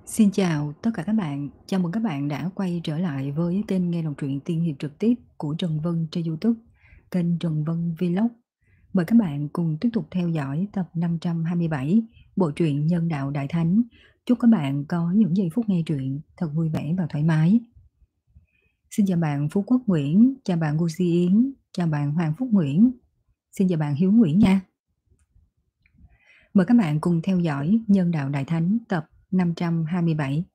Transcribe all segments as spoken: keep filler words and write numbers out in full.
Xin chào tất cả các bạn, chào mừng các bạn đã quay trở lại với kênh nghe đọc truyện tiên hiệp trực tiếp của Trần Vân trên YouTube, kênh Trần Vân Vlog. Mời các bạn cùng tiếp tục theo dõi tập năm trăm hai mươi bảy bộ truyện Nhân đạo Đại Thánh. Chúc các bạn có những giây phút nghe truyện thật vui vẻ và thoải mái. Xin chào bạn Phú Quốc Nguyễn, chào bạn Gucci Yến, chào bạn Hoàng Phúc Nguyễn, xin chào bạn Hiếu Nguyễn nha. Mời các bạn cùng theo dõi Nhân đạo Đại Thánh tập năm trăm hai mươi bảy.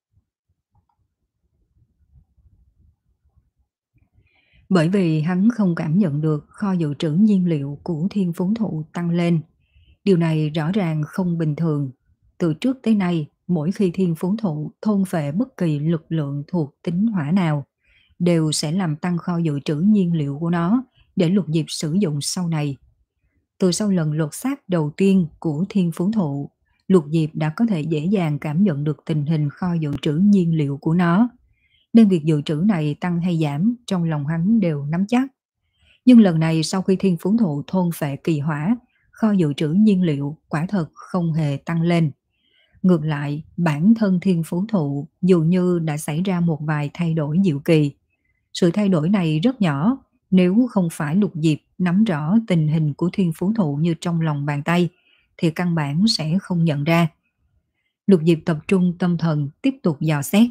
Bởi vì hắn không cảm nhận được kho dự trữ nhiên liệu của thiên phú thụ tăng lên. Điều này rõ ràng không bình thường. Từ trước tới nay, mỗi khi thiên phú thụ thôn phệ bất kỳ lực lượng thuộc tính hỏa nào, đều sẽ làm tăng kho dự trữ nhiên liệu của nó để lục diệp sử dụng sau này. Từ sau lần lột xác đầu tiên của thiên phú thụ, lục diệp đã có thể dễ dàng cảm nhận được tình hình kho dự trữ nhiên liệu của nó, nên việc dự trữ này tăng hay giảm trong lòng hắn đều nắm chắc. Nhưng lần này sau khi thiên phú thụ thôn phệ kỳ hỏa, kho dự trữ nhiên liệu quả thật không hề tăng lên. Ngược lại, bản thân thiên phú thụ dường như đã xảy ra một vài thay đổi diệu kỳ. Sự thay đổi này rất nhỏ, nếu không phải lục diệp nắm rõ tình hình của thiên phú thụ như trong lòng bàn tay, thì căn bản sẽ không nhận ra. Lục diệp tập trung tâm thần tiếp tục dò xét.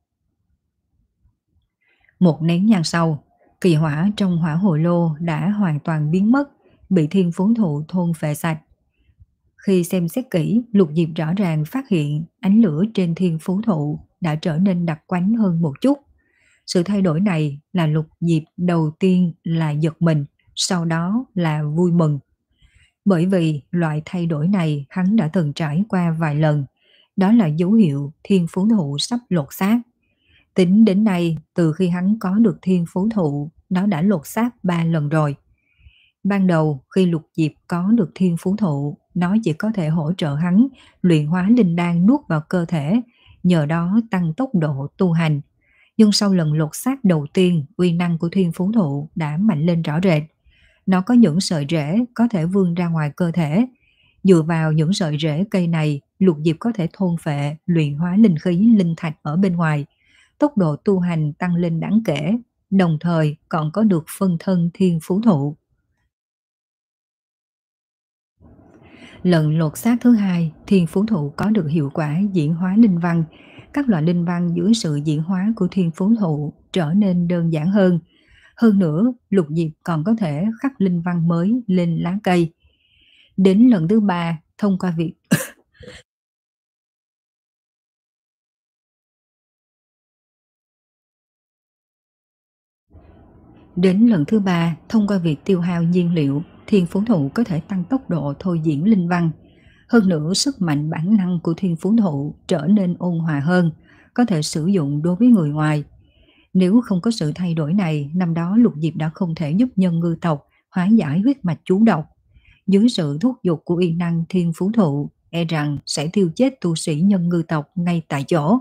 Một nén nhang sau, kỳ hỏa trong hỏa hồ lô đã hoàn toàn biến mất, bị thiên phú thụ thôn phệ sạch. Khi xem xét kỹ, lục diệp rõ ràng phát hiện ánh lửa trên thiên phú thụ đã trở nên đặc quánh hơn một chút. Sự thay đổi này là lục diệp đầu tiên là giật mình, sau đó là vui mừng. Bởi vì loại thay đổi này hắn đã từng trải qua vài lần, đó là dấu hiệu thiên phú thụ sắp lột xác. Tính đến nay, từ khi hắn có được thiên phú thụ, nó đã lột xác ba lần rồi. Ban đầu, khi lục diệp có được thiên phú thụ, nó chỉ có thể hỗ trợ hắn luyện hóa linh đan nuốt vào cơ thể, nhờ đó tăng tốc độ tu hành. Nhưng sau lần lột xác đầu tiên, uy năng của thiên phú thụ đã mạnh lên rõ rệt. Nó có những sợi rễ có thể vươn ra ngoài cơ thể. Dựa vào những sợi rễ cây này, lục diệp có thể thôn phệ, luyện hóa linh khí, linh thạch ở bên ngoài. Tốc độ tu hành tăng lên đáng kể, đồng thời còn có được phân thân thiên phú thụ. Lần lột xác thứ hai, thiên phú thụ có được hiệu quả diễn hóa linh văn. Các loại linh văn dưới sự diễn hóa của thiên phú thụ trở nên đơn giản hơn. Hơn nữa, lục diệp còn có thể khắc linh văn mới lên lá cây. Đến lần thứ ba, thông qua việc Đến lần thứ ba, thông qua việc tiêu hao nhiên liệu, thiên phú thụ có thể tăng tốc độ thôi diễn linh văn. Hơn nữa, sức mạnh bản năng của thiên phú thụ trở nên ôn hòa hơn, có thể sử dụng đối với người ngoài. Nếu không có sự thay đổi này, năm đó lục diệp đã không thể giúp nhân ngư tộc hóa giải huyết mạch chú độc. Dưới sự thúc giục của uy năng thiên phú thụ, e rằng sẽ tiêu chết tu sĩ nhân ngư tộc ngay tại chỗ.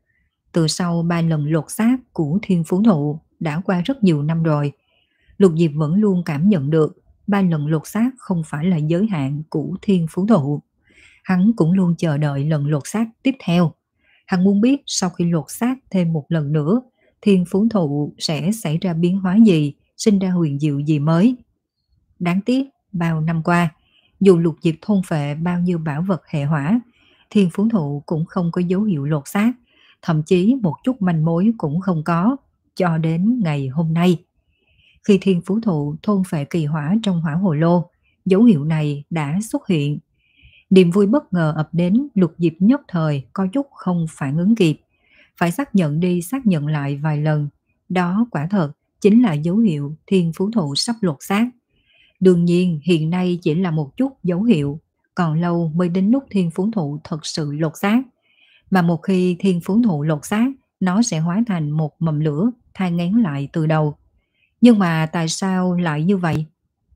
Từ sau ba lần lột xác của thiên phú thụ đã qua rất nhiều năm rồi, lục diệp vẫn luôn cảm nhận được ba lần lột xác không phải là giới hạn của thiên phú thụ. Hắn cũng luôn chờ đợi lần lột xác tiếp theo. Hắn muốn biết sau khi lột xác thêm một lần nữa, thiên phú thụ sẽ xảy ra biến hóa gì, sinh ra huyền diệu gì mới. Đáng tiếc, bao năm qua, dù lục diệp thôn phệ bao nhiêu bảo vật hệ hỏa, thiên phú thụ cũng không có dấu hiệu lột xác, thậm chí một chút manh mối cũng không có, cho đến ngày hôm nay. Khi thiên phú thụ thôn phệ kỳ hỏa trong hỏa hồ lô, dấu hiệu này đã xuất hiện. Niềm vui bất ngờ ập đến, lục diệp nhất thời có chút không phản ứng kịp, phải xác nhận đi xác nhận lại vài lần. Đó quả thật chính là dấu hiệu thiên phú thụ sắp lột xác. Đương nhiên hiện nay chỉ là một chút dấu hiệu, còn lâu mới đến lúc thiên phú thụ thật sự lột xác. Mà một khi thiên phú thụ lột xác, nó sẽ hóa thành một mầm lửa thai nghén lại từ đầu. Nhưng mà tại sao lại như vậy?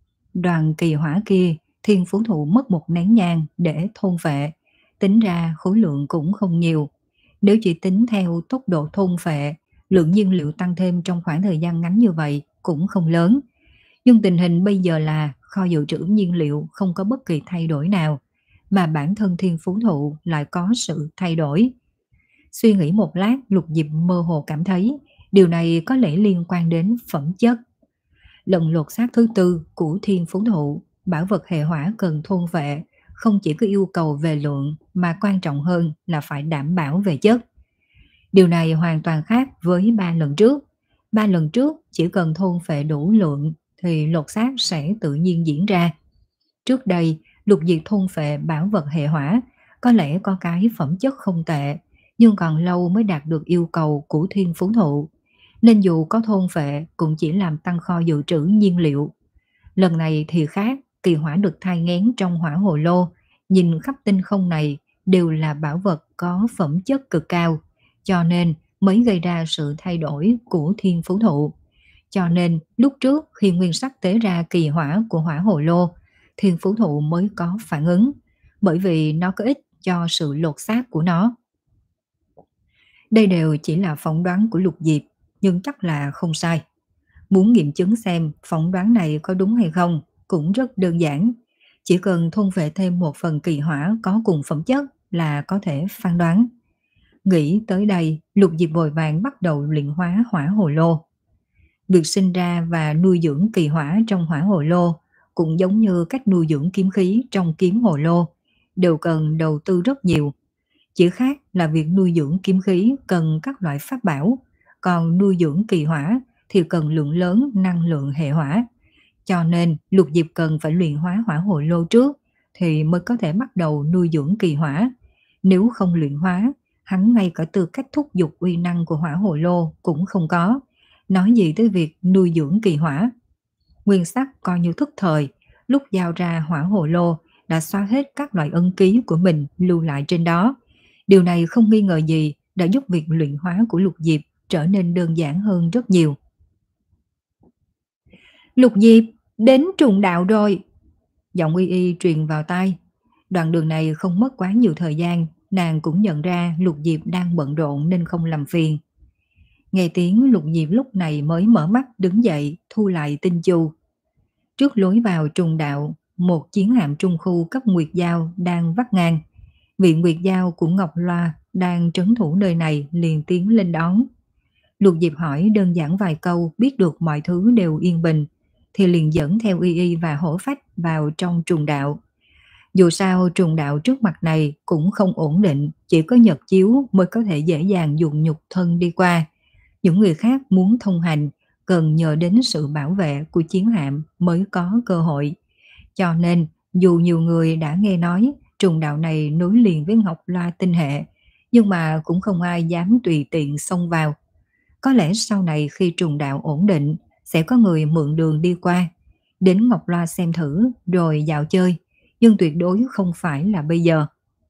Đoàn kỳ hỏa kia, thiên phú thụ mất một nén nhang để thôn phệ, tính ra khối lượng cũng không nhiều. Nếu chỉ tính theo tốc độ thôn phệ, lượng nhiên liệu tăng thêm trong khoảng thời gian ngắn như vậy cũng không lớn. Nhưng tình hình bây giờ là kho dự trữ nhiên liệu không có bất kỳ thay đổi nào, mà bản thân thiên phú thụ lại có sự thay đổi. Suy nghĩ một lát, Lục Diệp mơ hồ cảm thấy điều này có lẽ liên quan đến phẩm chất. Lần lột xác thứ tư của thiên phú thụ, bảo vật hệ hỏa cần thôn vệ, không chỉ có yêu cầu về lượng mà quan trọng hơn là phải đảm bảo về chất. Điều này hoàn toàn khác với ba lần trước. Ba lần trước chỉ cần thôn phệ đủ lượng thì lột xác sẽ tự nhiên diễn ra. Trước đây, Lục Diệp thôn phệ bảo vật hệ hỏa có lẽ có cái phẩm chất không tệ, nhưng còn lâu mới đạt được yêu cầu của thiên phú thụ, nên dù có thôn phệ cũng chỉ làm tăng kho dự trữ nhiên liệu. Lần này thì khác, kỳ hỏa được thai nghén trong hỏa hồ lô, nhìn khắp tinh không này đều là bảo vật có phẩm chất cực cao, cho nên mới gây ra sự thay đổi của thiên phú thụ. Cho nên lúc trước khi nguyên sắc tế ra kỳ hỏa của hỏa hồ lô, thiên phú thụ mới có phản ứng, bởi vì nó có ích cho sự lột xác của nó. Đây đều chỉ là phỏng đoán của Lục Diệp, nhưng chắc là không sai. Muốn nghiệm chứng xem phỏng đoán này có đúng hay không cũng rất đơn giản. Chỉ cần thôn vệ thêm một phần kỳ hỏa có cùng phẩm chất là có thể phán đoán. Nghĩ tới đây, Lục Diệp vội vàng bắt đầu luyện hóa hỏa hồ lô. Việc sinh ra và nuôi dưỡng kỳ hỏa trong hỏa hồ lô cũng giống như cách nuôi dưỡng kiếm khí trong kiếm hồ lô, đều cần đầu tư rất nhiều. Chỉ khác là việc nuôi dưỡng kiếm khí cần các loại pháp bảo, còn nuôi dưỡng kỳ hỏa thì cần lượng lớn năng lượng hệ hỏa. Cho nên Lục Diệp cần phải luyện hóa hỏa hồ lô trước thì mới có thể bắt đầu nuôi dưỡng kỳ hỏa. Nếu không luyện hóa, hắn ngay cả tư cách thúc giục uy năng của hỏa hồ lô cũng không có. Nói gì tới việc nuôi dưỡng kỳ hỏa. Nguyên sắc coi như thức thời, lúc giao ra hỏa hồ lô đã xóa hết các loại ấn ký của mình lưu lại trên đó. Điều này không nghi ngờ gì đã giúp việc luyện hóa của Lục Diệp trở nên đơn giản hơn rất nhiều. Lục Diệp, đến trùng đạo rồi. Giọng Y Y truyền vào tai. Đoạn đường này không mất quá nhiều thời gian, nàng cũng nhận ra Lục Diệp đang bận rộn nên không làm phiền. Nghe tiếng, Lục Diệp lúc này mới mở mắt đứng dậy, thu lại tinh chu. Trước lối vào trùng đạo, một chiến hạm trung khu cấp Nguyệt Giao đang vắt ngang. Vị Nguyệt Giao của Ngọc Loa đang trấn thủ nơi này liền tiến lên đón. Lục Diệp hỏi đơn giản vài câu, biết được mọi thứ đều yên bình, thì liền dẫn theo Y Y và Hổ Phách vào trong trùng đạo. Dù sao trùng đạo trước mặt này cũng không ổn định, chỉ có Nhật Chiếu mới có thể dễ dàng dùng nhục thân đi qua. Những người khác muốn thông hành cần nhờ đến sự bảo vệ của chiến hạm mới có cơ hội. Cho nên dù nhiều người đã nghe nói trùng đạo này nối liền với Ngọc Loa tinh hệ, nhưng mà cũng không ai dám tùy tiện xông vào. Có lẽ sau này khi trùng đạo ổn định sẽ có người mượn đường đi qua, đến Ngọc Loa xem thử rồi dạo chơi, nhưng tuyệt đối không phải là bây giờ.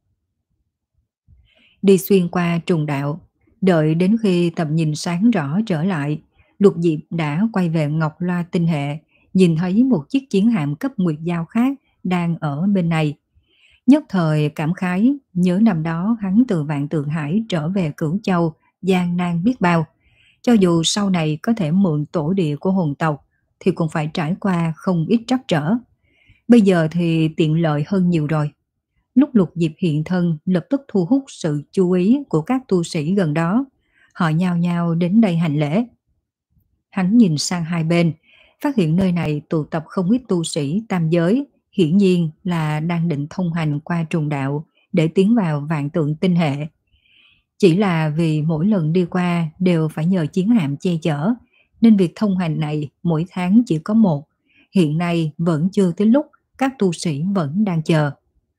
Đi xuyên qua trùng đạo, đợi đến khi tầm nhìn sáng rõ trở lại, Lục Diệp đã quay về Ngọc Loa tinh hệ, nhìn thấy một chiếc chiến hạm cấp Nguyệt Giao khác đang ở bên này. Nhất thời cảm khái, nhớ năm đó hắn từ Vạn Tượng Hải trở về Cửu Châu, gian nan biết bao. Cho dù sau này có thể mượn tổ địa của hồn tộc, thì cũng phải trải qua không ít trắc trở. Bây giờ thì tiện lợi hơn nhiều rồi. Lúc Lục Diệp hiện thân lập tức thu hút sự chú ý của các tu sĩ gần đó. Họ nhao nhao đến đây hành lễ. Hắn nhìn sang hai bên, phát hiện nơi này tụ tập không ít tu sĩ tam giới, hiển nhiên là đang định thông hành qua trùng đạo để tiến vào Vạn Tượng tinh hệ. Chỉ là vì mỗi lần đi qua đều phải nhờ chiến hạm che chở, nên việc thông hành này mỗi tháng chỉ có một. Hiện nay vẫn chưa tới lúc, các tu sĩ vẫn đang chờ.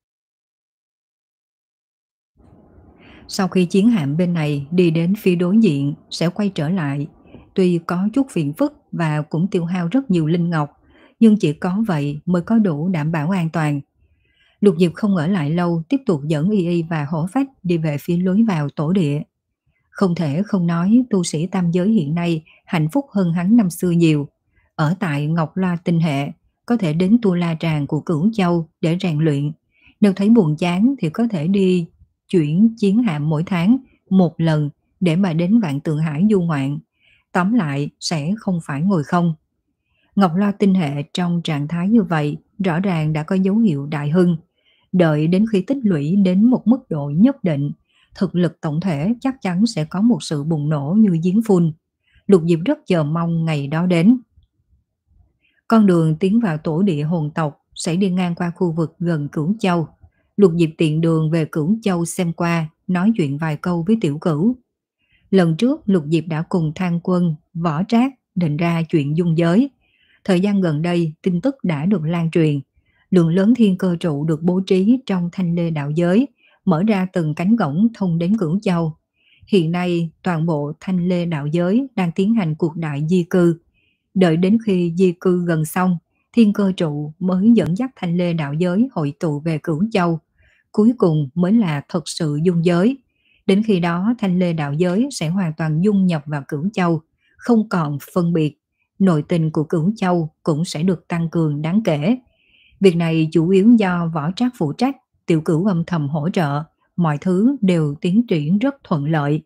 Sau khi chiến hạm bên này đi đến phía đối diện sẽ quay trở lại. Tuy có chút phiền phức và cũng tiêu hao rất nhiều linh ngọc, nhưng chỉ có vậy mới có đủ đảm bảo an toàn. Lục Diệp không ở lại lâu, tiếp tục dẫn Y Y và Hổ Phách đi về phía lối vào tổ địa. Không thể không nói tu sĩ tam giới hiện nay hạnh phúc hơn hắn năm xưa nhiều. Ở tại Ngọc Loa tinh hệ, có thể đến Tu La Tràng của Cửu Châu để rèn luyện. Nếu thấy buồn chán thì có thể đi chuyển chiến hạm mỗi tháng một lần để mà đến Vạn Tượng Hải du ngoạn. Tóm lại sẽ không phải ngồi không. Ngọc Loa tinh hệ trong trạng thái như vậy rõ ràng đã có dấu hiệu đại hưng. Đợi đến khi tích lũy đến một mức độ nhất định, thực lực tổng thể chắc chắn sẽ có một sự bùng nổ như giếng phun. Lục Diệp rất chờ mong ngày đó đến. Con đường tiến vào tổ địa hồn tộc sẽ đi ngang qua khu vực gần Cửu Châu. Lục Diệp tiện đường về Cửu Châu xem qua, nói chuyện vài câu với Tiểu Cửu. Lần trước Lục Diệp đã cùng Thang Quân, Võ Trác định ra chuyện dung giới. Thời gian gần đây tin tức đã được lan truyền. Lượng lớn thiên cơ trụ được bố trí trong thanh lê đạo giới, mở ra từng cánh cổng thông đến Cửu Châu. Hiện nay toàn bộ thanh lê đạo giới đang tiến hành cuộc đại di cư. Đợi đến khi di cư gần xong, thiên cơ trụ mới dẫn dắt thanh lê đạo giới hội tụ về Cửu Châu. Cuối cùng mới là thật sự dung giới. Đến khi đó thanh lê đạo giới sẽ hoàn toàn dung nhập vào Cửu Châu, không còn phân biệt. Nội tình của Cửu Châu cũng sẽ được tăng cường đáng kể. Việc này chủ yếu do Võ Trác phụ trách, Tiểu Cửu âm thầm hỗ trợ, mọi thứ đều tiến triển rất thuận lợi.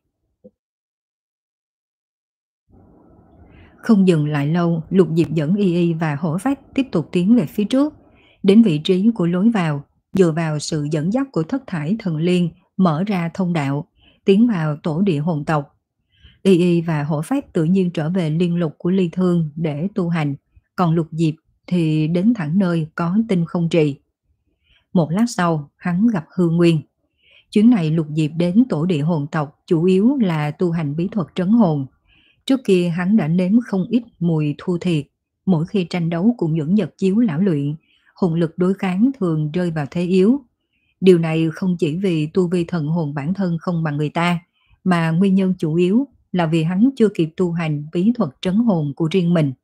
Không dừng lại lâu, Lục Diệp dẫn Y Y và Hổ Phách tiếp tục tiến về phía trước. Đến vị trí của lối vào, dựa vào sự dẫn dắt của thất thải thần liên mở ra thông đạo, tiến vào tổ địa hồn tộc. Y Y và Hổ Phách tự nhiên trở về liên lục của Ly Thương để tu hành, còn Lục Diệp thì đến thẳng nơi có tinh không trì. Một lát sau, hắn gặp Hư Nguyên. Chuyến này Lục Diệp đến tổ địa hồn tộc chủ yếu là tu hành bí thuật trấn hồn. Trước kia hắn đã nếm không ít mùi thua thiệt, mỗi khi tranh đấu cùng những nhật chiếu lão luyện, hồn lực đối kháng thường rơi vào thế yếu. Điều này không chỉ vì tu vi thần hồn bản thân không bằng người ta, mà nguyên nhân chủ yếu là vì hắn chưa kịp tu hành bí thuật trấn hồn của riêng mình.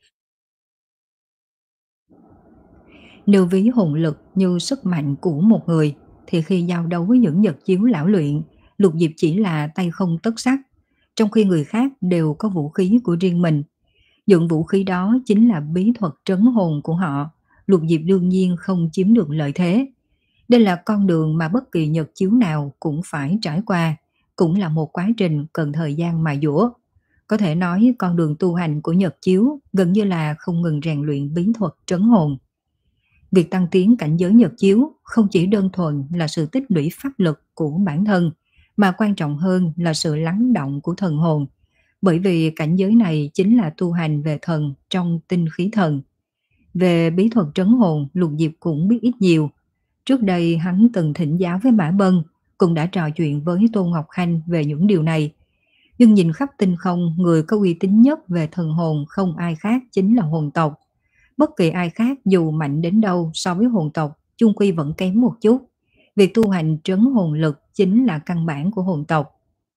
Nếu ví hồn lực như sức mạnh của một người, thì khi giao đấu với những nhật chiếu lão luyện, Lục Diệp chỉ là tay không tất sắt, trong khi người khác đều có vũ khí của riêng mình. Những vũ khí đó chính là bí thuật trấn hồn của họ. Lục Diệp đương nhiên không chiếm được lợi thế. Đây là con đường mà bất kỳ nhật chiếu nào cũng phải trải qua, cũng là một quá trình cần thời gian mài dũa. Có thể nói con đường tu hành của nhật chiếu gần như là không ngừng rèn luyện bí thuật trấn hồn. Việc tăng tiến cảnh giới nhật chiếu không chỉ đơn thuần là sự tích lũy pháp lực của bản thân, mà quan trọng hơn là sự lắng động của thần hồn, bởi vì cảnh giới này chính là tu hành về thần trong tinh khí thần. Về bí thuật trấn hồn, Lục Diệp cũng biết ít nhiều. Trước đây hắn từng thỉnh giáo với Mã Bân, cũng đã trò chuyện với Tôn Ngọc Khanh về những điều này. Nhưng nhìn khắp tinh không, người có uy tín nhất về thần hồn không ai khác chính là hồn tộc. Bất kỳ ai khác dù mạnh đến đâu so với hồn tộc, chung quy vẫn kém một chút. Việc tu hành trấn hồn lực chính là căn bản của hồn tộc.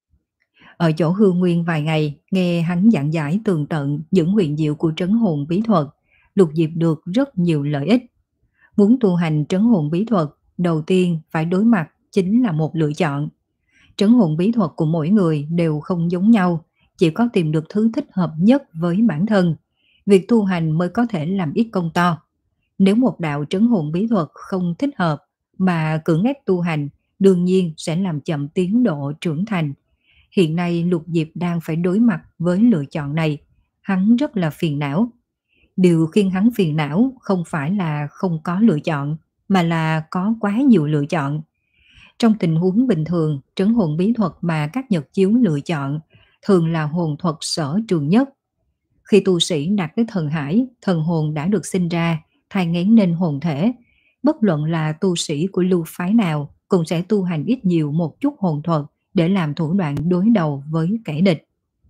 Ở chỗ Hư Nguyên vài ngày, nghe hắn giảng giải tường tận những huyền diệu của trấn hồn bí thuật, Lục Diệp được rất nhiều lợi ích. Muốn tu hành trấn hồn bí thuật, đầu tiên phải đối mặt chính là một lựa chọn. Trấn hồn bí thuật của mỗi người đều không giống nhau, chỉ có tìm được thứ thích hợp nhất với bản thân. Việc tu hành mới có thể làm ít công to. Nếu một đạo trấn hồn bí thuật không thích hợp mà cưỡng ép tu hành, đương nhiên sẽ làm chậm tiến độ trưởng thành. Hiện nay Lục Diệp đang phải đối mặt với lựa chọn này. Hắn rất là phiền não. Điều khiến hắn phiền não không phải là không có lựa chọn, mà là có quá nhiều lựa chọn. Trong tình huống bình thường, trấn hồn bí thuật mà các nhật chiếu lựa chọn thường là hồn thuật sở trường nhất. Khi tu sĩ đạt tới thần hải, thần hồn đã được sinh ra, thai nghén nên hồn thể. Bất luận là tu sĩ của lưu phái nào cũng sẽ tu hành ít nhiều một chút hồn thuật để làm thủ đoạn đối đầu với kẻ địch.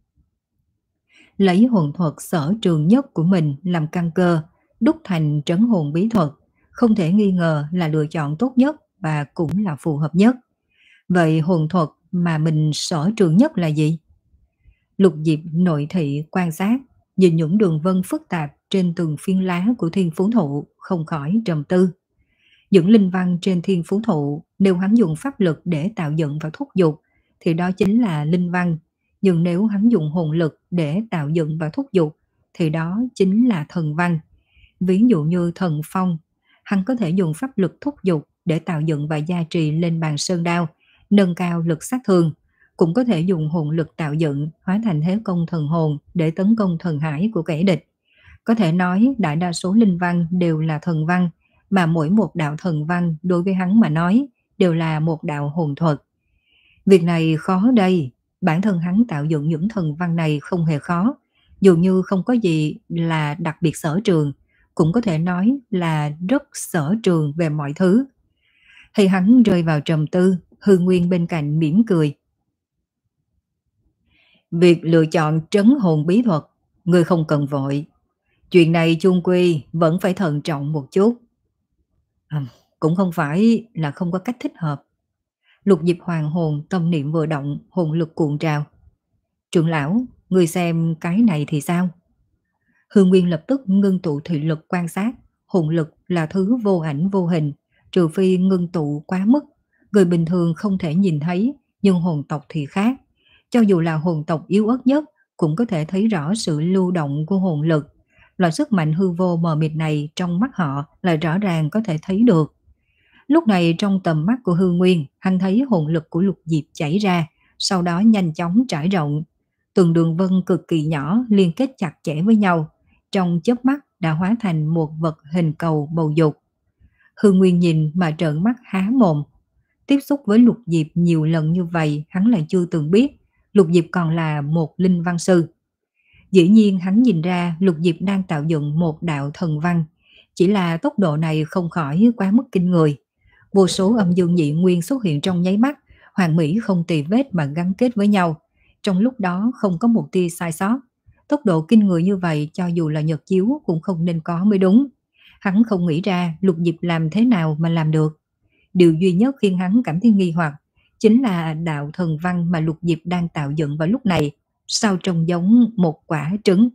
Lấy hồn thuật sở trường nhất của mình làm căn cơ, đúc thành trấn hồn bí thuật, không thể nghi ngờ là lựa chọn tốt nhất và cũng là phù hợp nhất. Vậy hồn thuật mà mình sở trường nhất là gì? Lục Diệp nội thị quan sát, nhìn những đường vân phức tạp trên từng phiến lá của thiên phú thụ, không khỏi trầm tư. Những linh văn trên thiên phú thụ, nếu hắn dùng pháp lực để tạo dựng và thúc giục, thì đó chính là linh văn. Nhưng nếu hắn dùng hồn lực để tạo dựng và thúc giục, thì đó chính là thần văn. Ví dụ như thần phong, hắn có thể dùng pháp lực thúc giục để tạo dựng và gia trì lên bàn sơn đao, nâng cao lực sát thương. Cũng có thể dùng hồn lực tạo dựng, hóa thành thế công thần hồn để tấn công thần hải của kẻ địch. Có thể nói đại đa số linh văn đều là thần văn, mà mỗi một đạo thần văn đối với hắn mà nói đều là một đạo hồn thuật. Việc này khó đây, bản thân hắn tạo dựng những thần văn này không hề khó, dường như không có gì là đặc biệt sở trường, cũng có thể nói là rất sở trường về mọi thứ. Thấy hắn rơi vào trầm tư, Hư Nguyên bên cạnh mỉm cười. Việc lựa chọn trấn hồn bí thuật, ngươi không cần vội. Chuyện này chung quy vẫn phải thận trọng một chút. À, cũng không phải là không có cách thích hợp. Lục Diệp hoàng hồn tâm niệm vừa động, hồn lực cuộn trào. Trưởng lão, người xem cái này thì sao? Hương Nguyên lập tức ngưng tụ thị lực quan sát, hồn lực là thứ vô ảnh vô hình, trừ phi ngưng tụ quá mức, người bình thường không thể nhìn thấy, nhưng hồn tộc thì khác. Cho dù là hồn tộc yếu ớt nhất, cũng có thể thấy rõ sự lưu động của hồn lực. Loại sức mạnh hư vô mờ mịt này trong mắt họ là rõ ràng có thể thấy được. Lúc này trong tầm mắt của Hương Nguyên, hắn thấy hồn lực của Lục Diệp chảy ra, sau đó nhanh chóng trải rộng. Từng đường vân cực kỳ nhỏ liên kết chặt chẽ với nhau, trong chớp mắt đã hóa thành một vật hình cầu bầu dục. Hương Nguyên nhìn mà trợn mắt há mồm. Tiếp xúc với Lục Diệp nhiều lần như vậy hắn lại chưa từng biết, Lục Diệp còn là một linh văn sư. Dĩ nhiên hắn nhìn ra Lục Diệp đang tạo dựng một đạo thần văn, chỉ là tốc độ này không khỏi quá mức kinh người. Vô số âm dương nhị nguyên xuất hiện trong nháy mắt, hoàn mỹ không tì vết mà gắn kết với nhau. Trong lúc đó không có một tia sai sót. Tốc độ kinh người như vậy cho dù là nhật chiếu cũng không nên có mới đúng. Hắn không nghĩ ra Lục Diệp làm thế nào mà làm được. Điều duy nhất khiến hắn cảm thấy nghi hoặc chính là đạo thần văn mà Lục Diệp đang tạo dựng vào lúc này, sao trông giống một quả trứng.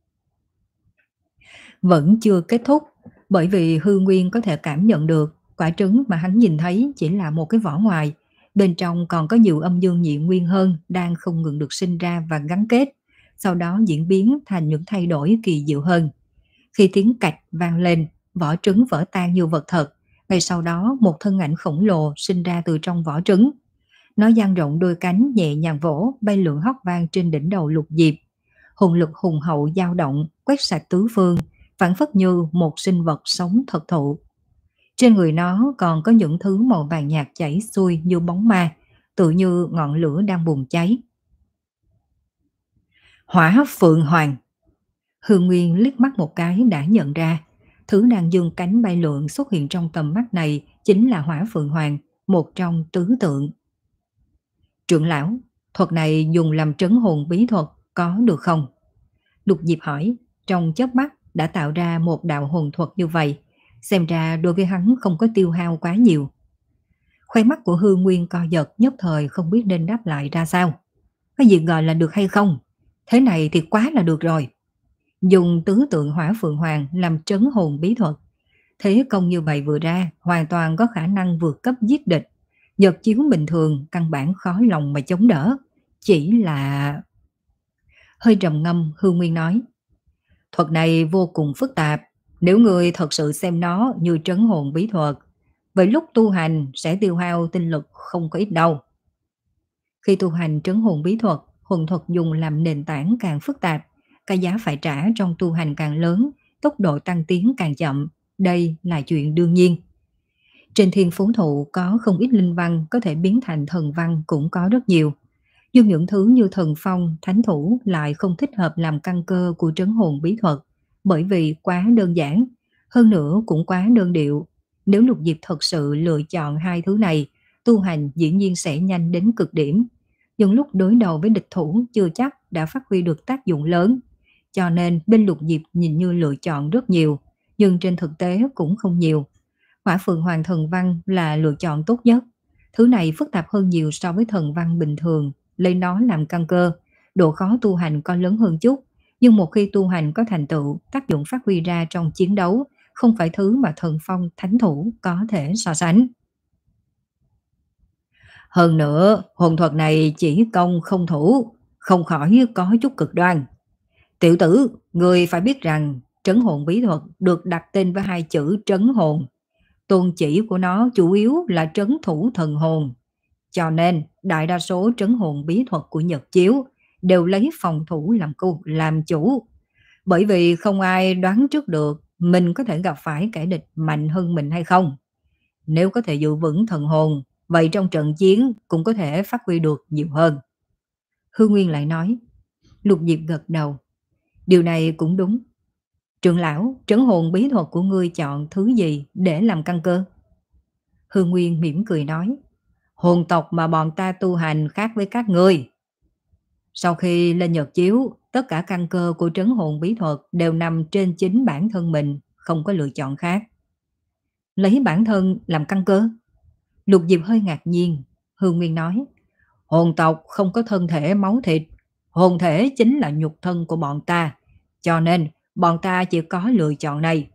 Vẫn chưa kết thúc, bởi vì Hư Nguyên có thể cảm nhận được quả trứng mà hắn nhìn thấy chỉ là một cái vỏ ngoài, bên trong còn có nhiều âm dương nhị nguyên hơn đang không ngừng được sinh ra và gắn kết, sau đó diễn biến thành những thay đổi kỳ diệu hơn. Khi tiếng cạch vang lên, vỏ trứng vỡ tan như vật thật, ngay sau đó một thân ảnh khổng lồ sinh ra từ trong vỏ trứng. Nó dang rộng đôi cánh nhẹ nhàng vỗ, bay lượn hót vang trên đỉnh đầu Lục Diệp. Hồn lực hùng hậu dao động, quét sạch tứ phương, phản phất như một sinh vật sống thật thụ. Trên người nó còn có những thứ màu vàng nhạt chảy xuôi như bóng ma, tự như ngọn lửa đang bùng cháy. Hỏa Phượng Hoàng. Hương Nguyên liếc mắt một cái đã nhận ra, thứ đang dương cánh bay lượn xuất hiện trong tầm mắt này chính là Hỏa Phượng Hoàng, một trong tứ tượng. Trưởng lão, thuật này dùng làm trấn hồn bí thuật có được không? Lục Diệp hỏi, trong chớp mắt đã tạo ra một đạo hồn thuật như vậy, xem ra đối với hắn không có tiêu hao quá nhiều. Khoe mắt của Hương Nguyên co giật, nhất thời không biết nên đáp lại ra sao. Cái gì gọi là được hay không? Thế này thì quá là được rồi. Dùng tứ tượng Hỏa Phượng Hoàng làm trấn hồn bí thuật. Thế công như vậy vừa ra, hoàn toàn có khả năng vượt cấp giết địch. Nhật chiếu bình thường căn bản khó lòng mà chống đỡ. Chỉ là... Hơi trầm ngâm, Hương Nguyên nói. Thuật này vô cùng phức tạp. Nếu người thật sự xem nó như trấn hồn bí thuật, vậy lúc tu hành sẽ tiêu hao tinh lực không có ít đâu. Khi tu hành trấn hồn bí thuật, hồn thuật dùng làm nền tảng càng phức tạp, cái giá phải trả trong tu hành càng lớn, tốc độ tăng tiến càng chậm. Đây là chuyện đương nhiên. Trên thiên phú thụ có không ít linh văn có thể biến thành thần văn cũng có rất nhiều. Nhưng những thứ như thần phong, thánh thủ lại không thích hợp làm căn cơ của trấn hồn bí thuật, bởi vì quá đơn giản, hơn nữa cũng quá đơn điệu. Nếu Lục Diệp thật sự lựa chọn hai thứ này, tu hành dĩ nhiên sẽ nhanh đến cực điểm. Nhưng lúc đối đầu với địch thủ chưa chắc đã phát huy được tác dụng lớn. Cho nên bên Lục Diệp nhìn như lựa chọn rất nhiều, nhưng trên thực tế cũng không nhiều. Hỏa Phượng Hoàng thần văn là lựa chọn tốt nhất. Thứ này phức tạp hơn nhiều so với thần văn bình thường, lấy nó làm căn cơ, độ khó tu hành có lớn hơn chút, nhưng một khi tu hành có thành tựu, tác dụng phát huy ra trong chiến đấu không phải thứ mà thần phong thánh thủ có thể so sánh. Hơn nữa, hồn thuật này chỉ công không thủ, không khỏi có chút cực đoan. Tiểu tử, người phải biết rằng trấn hồn bí thuật được đặt tên với hai chữ trấn hồn. Tôn chỉ của nó chủ yếu là trấn thủ thần hồn. Cho nên, đại đa số trấn hồn bí thuật của Nhật Chiếu đều lấy phòng thủ làm cu làm chủ. Bởi vì không ai đoán trước được mình có thể gặp phải kẻ địch mạnh hơn mình hay không. Nếu có thể giữ vững thần hồn, vậy trong trận chiến cũng có thể phát huy được nhiều hơn. Hư Nguyên lại nói. Lục Diệp gật đầu. Điều này cũng đúng. Trưởng lão, trấn hồn bí thuật của ngươi chọn thứ gì để làm căn cơ? Hư Nguyên mỉm cười nói. Hồn tộc mà bọn ta tu hành khác với các ngươi. Sau khi lên nhật chiếu, tất cả căn cơ của trấn hồn bí thuật đều nằm trên chính bản thân mình, không có lựa chọn khác. Lấy bản thân làm căn cơ? Lục Diệp hơi ngạc nhiên. Hư Nguyên nói. Hồn tộc không có thân thể máu thịt. Hồn thể chính là nhục thân của bọn ta. Cho nên, bọn ta chỉ có lựa chọn này.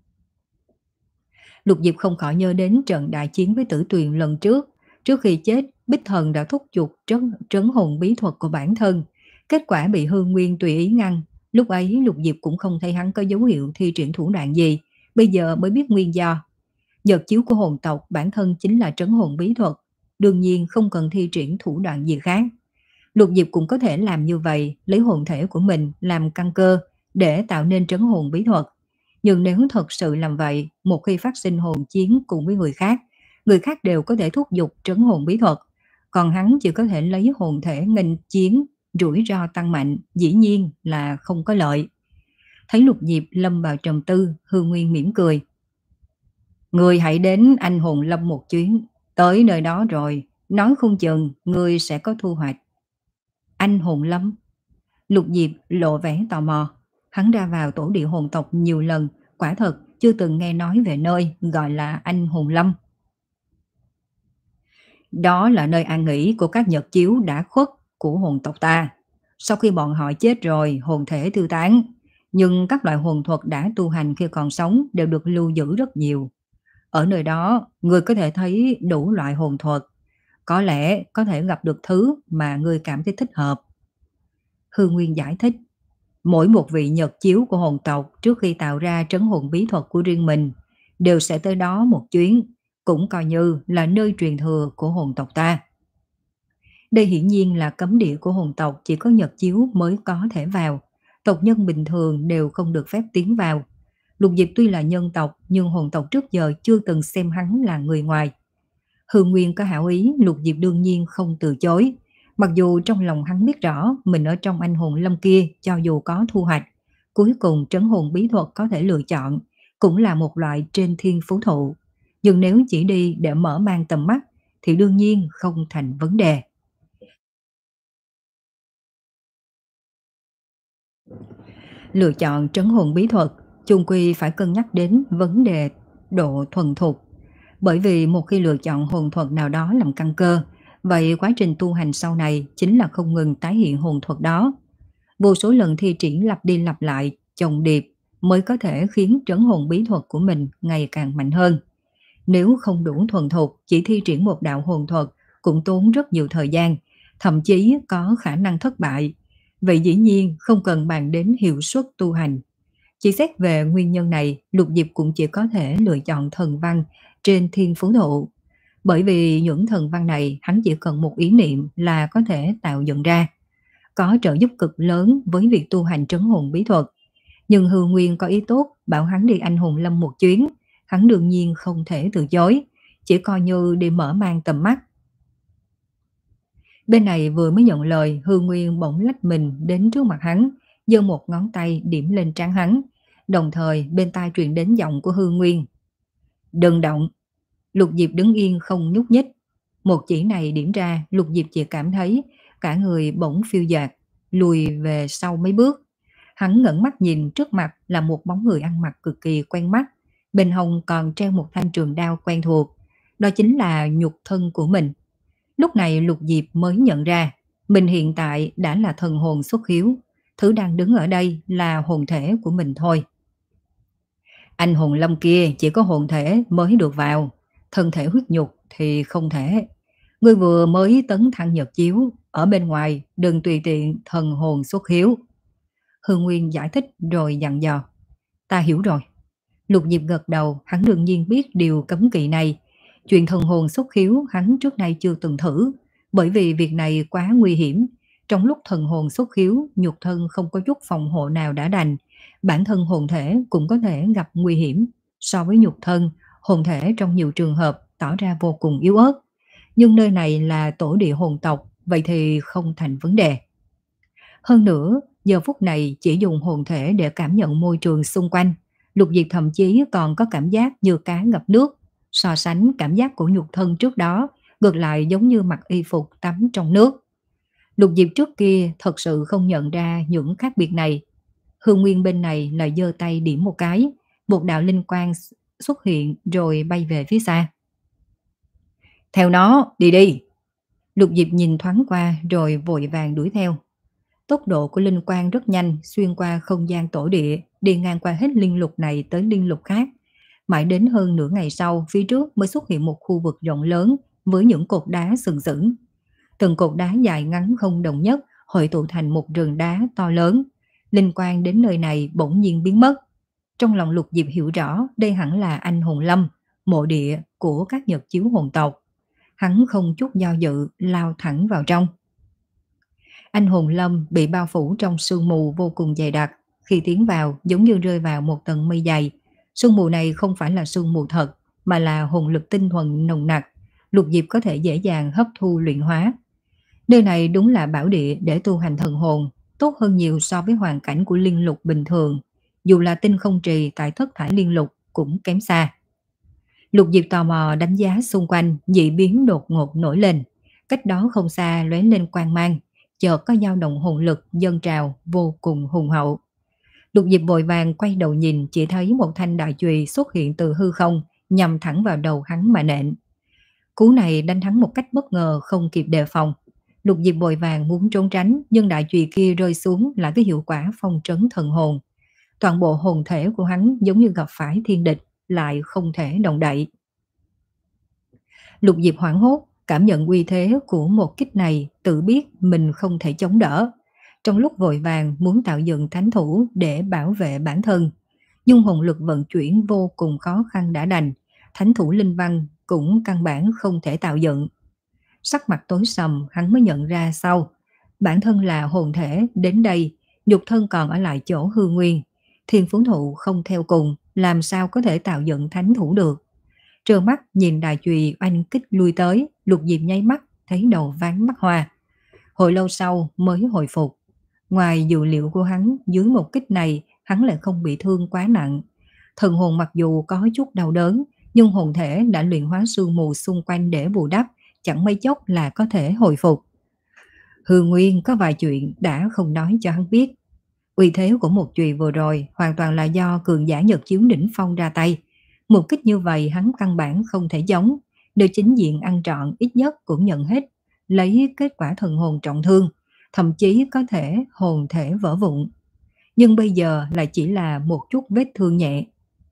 Lục Diệp không khỏi nhớ đến trận đại chiến với Tử Tuyền lần trước. Trước khi chết, Bích Thần đã thúc giục trấn, trấn hồn bí thuật của bản thân. Kết quả bị Hư Nguyên tùy ý ngăn. Lúc ấy Lục Diệp cũng không thấy hắn có dấu hiệu thi triển thủ đoạn gì. Bây giờ mới biết nguyên do. Nhật chiếu của hồn tộc bản thân chính là trấn hồn bí thuật. Đương nhiên không cần thi triển thủ đoạn gì khác. Lục Diệp cũng có thể làm như vậy, lấy hồn thể của mình làm căn cơ để tạo nên trấn hồn bí thuật. Nhưng nếu thật sự làm vậy, một khi phát sinh hồn chiến cùng với người khác, người khác đều có thể thúc giục trấn hồn bí thuật. Còn hắn chỉ có thể lấy hồn thể nghênh chiến, rủi ro tăng mạnh, dĩ nhiên là không có lợi. Thấy Lục Diệp lâm vào trầm tư, Hư Nguyên mỉm cười. Người hãy đến Anh Hồn Lâm một chuyến, tới nơi đó rồi, nói không chừng người sẽ có thu hoạch. Anh Hồn Lâm? Lục Diệp lộ vẻ tò mò. Hắn ra vào tổ địa hồn tộc nhiều lần, quả thật chưa từng nghe nói về nơi gọi là Anh Hồn Lâm. Đó là nơi an nghỉ của các nhật chiếu đã khuất của hồn tộc ta. Sau khi bọn họ chết rồi, hồn thể thư tán. Nhưng các loại hồn thuật đã tu hành khi còn sống đều được lưu giữ rất nhiều. Ở nơi đó, người có thể thấy đủ loại hồn thuật. Có lẽ có thể gặp được thứ mà người cảm thấy thích hợp. Hư Nguyên giải thích. Mỗi một vị nhật chiếu của hồn tộc trước khi tạo ra trấn hồn bí thuật của riêng mình đều sẽ tới đó một chuyến, cũng coi như là nơi truyền thừa của hồn tộc ta. Đây hiển nhiên là cấm địa của hồn tộc, chỉ có nhật chiếu mới có thể vào. Tộc nhân bình thường đều không được phép tiến vào. Lục Diệp tuy là nhân tộc nhưng hồn tộc trước giờ chưa từng xem hắn là người ngoài. Hư Nguyên có hảo ý, Lục Diệp đương nhiên không từ chối. Mặc dù trong lòng hắn biết rõ mình ở trong Anh Hồn Lâm kia cho dù có thu hoạch, cuối cùng trấn hồn bí thuật có thể lựa chọn, cũng là một loại trên thiên phú thụ. Nhưng nếu chỉ đi để mở mang tầm mắt thì đương nhiên không thành vấn đề. Lựa chọn trấn hồn bí thuật, chung quy phải cân nhắc đến vấn đề độ thuần thục. Bởi vì một khi lựa chọn hồn thuật nào đó làm căn cơ, vậy quá trình tu hành sau này chính là không ngừng tái hiện hồn thuật đó. Vô số lần thi triển lặp đi lặp lại, chồng điệp mới có thể khiến trấn hồn bí thuật của mình ngày càng mạnh hơn. Nếu không đủ thuần thục, chỉ thi triển một đạo hồn thuật cũng tốn rất nhiều thời gian, thậm chí có khả năng thất bại. Vậy dĩ nhiên không cần bàn đến hiệu suất tu hành. Chỉ xét về nguyên nhân này, Lục Diệp cũng chỉ có thể lựa chọn thần văn trên thiên phú thụ. Bởi vì những thần văn này hắn chỉ cần một ý niệm là có thể tạo dựng ra. Có trợ giúp cực lớn với việc tu hành trấn hồn bí thuật. Nhưng Hư Nguyên có ý tốt bảo hắn đi Anh Hồn Lâm một chuyến, hắn đương nhiên không thể từ chối, chỉ coi như đi mở mang tầm mắt. Bên này vừa mới nhận lời, Hư Nguyên bỗng lách mình đến trước mặt hắn, giơ một ngón tay điểm lên trán hắn, đồng thời bên tai truyền đến giọng của Hư Nguyên. Đừng động. Lục Diệp đứng yên không nhúc nhích. Một chỉ này điểm ra, Lục Diệp chỉ cảm thấy cả người bỗng phiêu dạt, lùi về sau mấy bước. Hắn ngẩng mắt nhìn trước mặt là một bóng người ăn mặc cực kỳ quen mắt, bên hông còn treo một thanh trường đao quen thuộc, đó chính là nhục thân của mình. Lúc này Lục Diệp mới nhận ra, mình hiện tại đã là thần hồn xuất hiếu, thứ đang đứng ở đây là hồn thể của mình thôi. Anh hồn lâm kia chỉ có hồn thể mới được vào, thân thể huyết nhục thì không thể. Ngươi vừa mới tấn thăng nhật chiếu, ở bên ngoài đừng tùy tiện thần hồn xuất hiếu. Hư Nguyên giải thích rồi dặn dò. Ta hiểu rồi. Lục Diệp gật đầu, hắn đương nhiên biết điều cấm kỵ này. Chuyện thần hồn xuất hiếu hắn trước nay chưa từng thử, bởi vì việc này quá nguy hiểm. Trong lúc thần hồn xuất hiếu, nhục thân không có chút phòng hộ nào đã đành, bản thân hồn thể cũng có thể gặp nguy hiểm. So với nhục thân, hồn thể trong nhiều trường hợp tỏ ra vô cùng yếu ớt. nhưng nơi này là tổ địa hồn tộc, vậy thì không thành vấn đề. Hơn nữa, giờ phút này chỉ dùng hồn thể để cảm nhận môi trường xung quanh. Lục Diệp thậm chí còn có cảm giác như cá ngập nước. So sánh cảm giác của nhục thân trước đó, ngược lại giống như mặc y phục tắm trong nước. Lục Diệp trước kia thật sự không nhận ra những khác biệt này. Hương Nguyên bên này là giơ tay điểm một cái, một đạo linh quang xuất hiện rồi bay về phía xa. Theo nó, đi đi. Lục Diệp nhìn thoáng qua rồi vội vàng đuổi theo. Tốc độ của linh quang rất nhanh, xuyên qua không gian tổ địa, đi ngang qua hết liên lục này tới liên lục khác. Mãi đến hơn nửa ngày sau, phía trước mới xuất hiện một khu vực rộng lớn với những cột đá sừng sững. Từng cột đá dài ngắn không đồng nhất hội tụ thành một rừng đá to lớn. Linh quang đến nơi này bỗng nhiên biến mất. Trong lòng Lục Diệp hiểu rõ đây hẳn là anh hồn lâm, mộ địa của các nhật chiếu hồn tộc. Hắn không chút do dự lao thẳng vào trong. Anh hồn lâm bị bao phủ trong sương mù vô cùng dày đặc, khi tiến vào giống như rơi vào một tầng mây dày. Sương mù này không phải là sương mù thật, mà là hồn lực tinh thuần nồng nặc, Lục Diệp có thể dễ dàng hấp thu luyện hóa. Nơi này đúng là bảo địa để tu hành thần hồn, tốt hơn nhiều so với hoàn cảnh của liên lục bình thường. Dù là tinh không trì tại thất thải liên lục cũng kém xa. Lục Diệp tò mò đánh giá xung quanh, dị biến đột ngột nổi lên. Cách đó không xa lóe lên quang mang, chợt có dao động hồn lực dâng trào vô cùng hùng hậu. Lục Diệp vội vàng quay đầu nhìn, chỉ thấy một thanh đại chùy xuất hiện từ hư không, nhằm thẳng vào đầu hắn mà nện. Cú này đánh hắn một cách bất ngờ không kịp đề phòng. Lục Diệp vội vàng muốn trốn tránh, nhưng đại chùy kia rơi xuống là cái hiệu quả phong trấn thần hồn. Toàn bộ hồn thể của hắn giống như gặp phải thiên địch, lại không thể động đậy. Lục Diệp hoảng hốt, cảm nhận uy thế của một kích này, tự biết mình không thể chống đỡ. Trong lúc vội vàng muốn tạo dựng thánh thủ để bảo vệ bản thân, nhưng hồn lực vận chuyển vô cùng khó khăn đã đành, thánh thủ linh văn cũng căn bản không thể tạo dựng. Sắc mặt tối sầm, hắn mới nhận ra sau, bản thân là hồn thể đến đây, nhục thân còn ở lại chỗ hư nguyên, thiên phú thụ không theo cùng, làm sao có thể tạo dựng thánh thủ được. Trơ mắt nhìn đại chùy oanh kích lui tới, Lục Diệp nháy mắt thấy đầu ván mắt hoa. Hồi lâu sau mới hồi phục. Ngoài dự liệu của hắn, dưới một kích này hắn lại không bị thương quá nặng. Thần hồn mặc dù có chút đau đớn, nhưng hồn thể đã luyện hóa sương mù xung quanh để bù đắp, chẳng mấy chốc là có thể hồi phục. Hư Nguyên có vài chuyện đã không nói cho hắn biết. Uy thế của một chùy vừa rồi hoàn toàn là do cường giả nhật chiếu đỉnh phong ra tay. Một kích như vậy hắn căn bản không thể giống, nếu chính diện ăn trọn ít nhất cũng nhận hết, lấy kết quả thần hồn trọng thương, thậm chí có thể hồn thể vỡ vụn. Nhưng bây giờ lại chỉ là một chút vết thương nhẹ.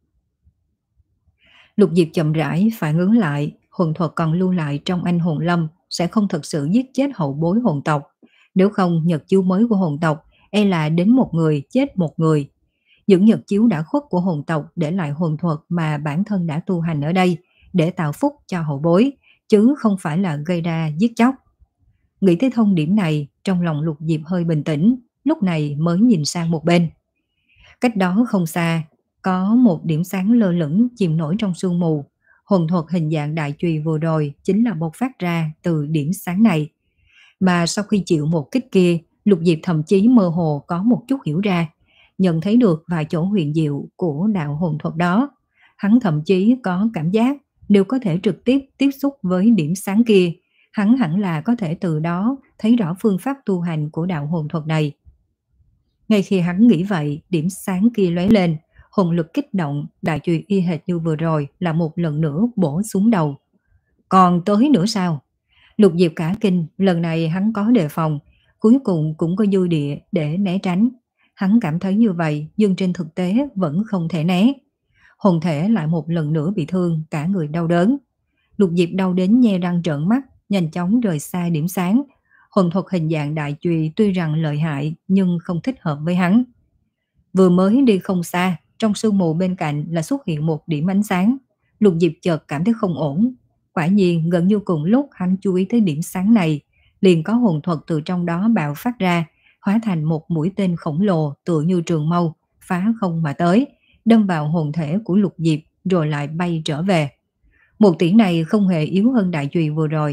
Lục Diệp chậm rãi phản ứng lại, hồn thuật còn lưu lại trong anh hồn lâm sẽ không thực sự giết chết hậu bối hồn tộc. Nếu không, nhật chiếu mới của hồn tộc e là đến một người chết một người. Những nhật chiếu đã khuất của hồn tộc để lại hồn thuật mà bản thân đã tu hành ở đây để tạo phúc cho hậu bối, chứ không phải là gây ra giết chóc. Nghĩ tới thông điểm này, trong lòng Lục Diệp hơi bình tĩnh, lúc này mới nhìn sang một bên. Cách đó không xa, có một điểm sáng lơ lửng chìm nổi trong sương mù. Hồn thuật hình dạng đại chùy vừa rồi chính là bộc phát ra từ điểm sáng này. Mà sau khi chịu một kích kia, Lục Diệp thậm chí mơ hồ có một chút hiểu ra, nhận thấy được vài chỗ huyền diệu của đạo hồn thuật đó. Hắn thậm chí có cảm giác nếu có thể trực tiếp tiếp xúc với điểm sáng kia, hắn hẳn là có thể từ đó thấy rõ phương pháp tu hành của đạo hồn thuật này. Ngay khi hắn nghĩ vậy, điểm sáng kia lóe lên, hồn lực kích động, đại chùy y hệt như vừa rồi là một lần nữa bổ xuống đầu. Còn tới nữa sao? Lục Diệp cả kinh, lần này hắn có đề phòng, cuối cùng cũng có dư địa để né tránh. Hắn cảm thấy như vậy, nhưng trên thực tế vẫn không thể né. Hồn thể lại một lần nữa bị thương, cả người đau đớn. Lục Diệp đau đến nhe răng trợn mắt, nhanh chóng rời xa điểm sáng. Hồn thuật hình dạng đại chùy tuy rằng lợi hại nhưng không thích hợp với hắn. Vừa mới đi không xa, trong sương mù bên cạnh là xuất hiện một điểm ánh sáng. Lục Diệp chợt cảm thấy không ổn. Quả nhiên gần như cùng lúc hắn chú ý tới điểm sáng này, liền có hồn thuật từ trong đó bạo phát ra, hóa thành một mũi tên khổng lồ tựa như trường mâu, phá không mà tới, đâm vào hồn thể của Lục Diệp rồi lại bay trở về. Một tiễn này không hề yếu hơn đại chùy vừa rồi,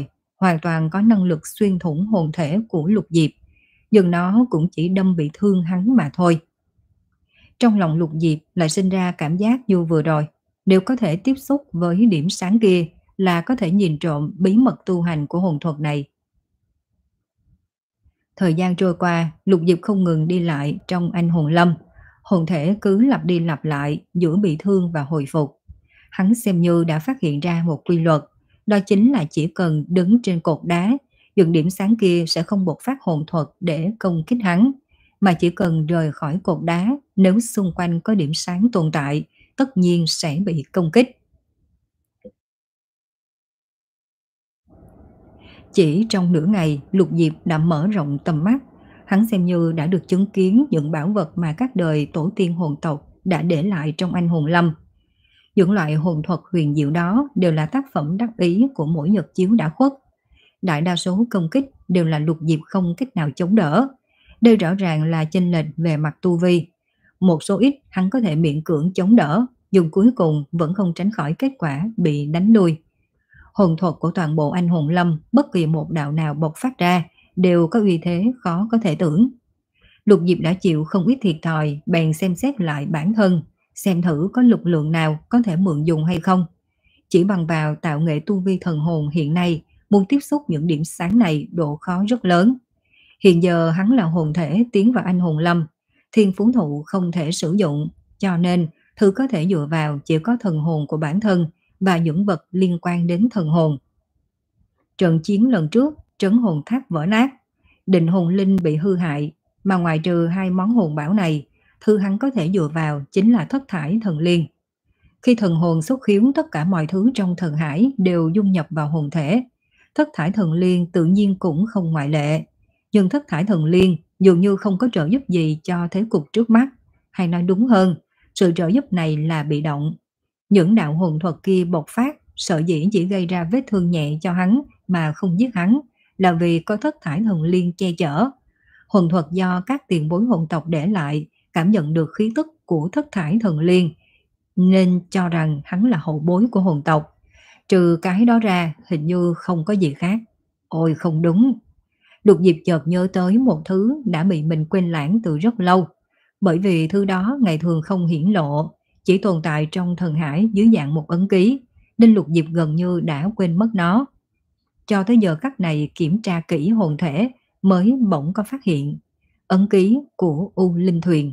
hoàn toàn có năng lực xuyên thủng hồn thể của Lục Diệp, nhưng nó cũng chỉ đâm bị thương hắn mà thôi. Trong lòng Lục Diệp lại sinh ra cảm giác như vừa rồi, nếu có thể tiếp xúc với điểm sáng kia là có thể nhìn trộm bí mật tu hành của hồn thuật này. Thời gian trôi qua, Lục Diệp không ngừng đi lại trong anh hồn lâm, hồn thể cứ lặp đi lặp lại giữa bị thương và hồi phục. Hắn xem như đã phát hiện ra một quy luật, đó chính là chỉ cần đứng trên cột đá, những điểm sáng kia sẽ không bộc phát hồn thuật để công kích hắn, mà chỉ cần rời khỏi cột đá, nếu xung quanh có điểm sáng tồn tại, tất nhiên sẽ bị công kích. Chỉ trong nửa ngày, Lục Diệp đã mở rộng tầm mắt. Hắn xem như đã được chứng kiến những bảo vật mà các đời tổ tiên hồn tộc đã để lại trong anh hồn lâm. Những loại hồn thuật huyền diệu đó đều là tác phẩm đắc ý của mỗi nhật chiếu đã khuất. Đại đa số công kích đều là Lục Diệp không cách nào chống đỡ. Đây rõ ràng là chênh lệch về mặt tu vi. Một số ít hắn có thể miễn cưỡng chống đỡ, nhưng cuối cùng vẫn không tránh khỏi kết quả bị đánh lui. Hồn thuật của toàn bộ anh hồn lâm, bất kỳ một đạo nào bộc phát ra, đều có uy thế khó có thể tưởng. Lục Diệp đã chịu không ít thiệt thòi, bèn xem xét lại bản thân, xem thử có lực lượng nào có thể mượn dùng hay không. Chỉ bằng vào tạo nghệ tu vi thần hồn hiện nay, muốn tiếp xúc những điểm sáng này độ khó rất lớn. Hiện giờ hắn là hồn thể tiến vào anh hồn lâm, thiên phú thụ không thể sử dụng, cho nên thứ có thể dựa vào chỉ có thần hồn của bản thân và những vật liên quan đến thần hồn. Trận chiến lần trước, trấn hồn tháp vỡ nát, định hồn linh bị hư hại, mà ngoài trừ hai món hồn bảo này, thứ hắn có thể dựa vào chính là thất thải thần liên. Khi thần hồn xuất khiếu, tất cả mọi thứ trong thần hải đều dung nhập vào hồn thể. Thất thải thần liên tự nhiên cũng không ngoại lệ. Nhưng thất thải thần liên dường như không có trợ giúp gì cho thế cục trước mắt. Hay nói đúng hơn, sự trợ giúp này là bị động. Những đạo hồn thuật kia bộc phát, sợ dĩ chỉ gây ra vết thương nhẹ cho hắn mà không giết hắn, là vì có thất thải thần liên che chở. Hồn thuật do các tiền bối hồn tộc để lại, cảm nhận được khí tức của thất thải thần liên, nên cho rằng hắn là hậu bối của hồn tộc. Trừ cái đó ra, hình như không có gì khác. Ôi không đúng. Lục Diệp chợt nhớ tới một thứ đã bị mình quên lãng từ rất lâu. Bởi vì thứ đó ngày thường không hiển lộ, chỉ tồn tại trong thần hải dưới dạng một ấn ký, nên Lục Diệp gần như đã quên mất nó. Cho tới giờ khắc này kiểm tra kỹ hồn thể mới bỗng có phát hiện. Ấn ký của U Linh Thuyền.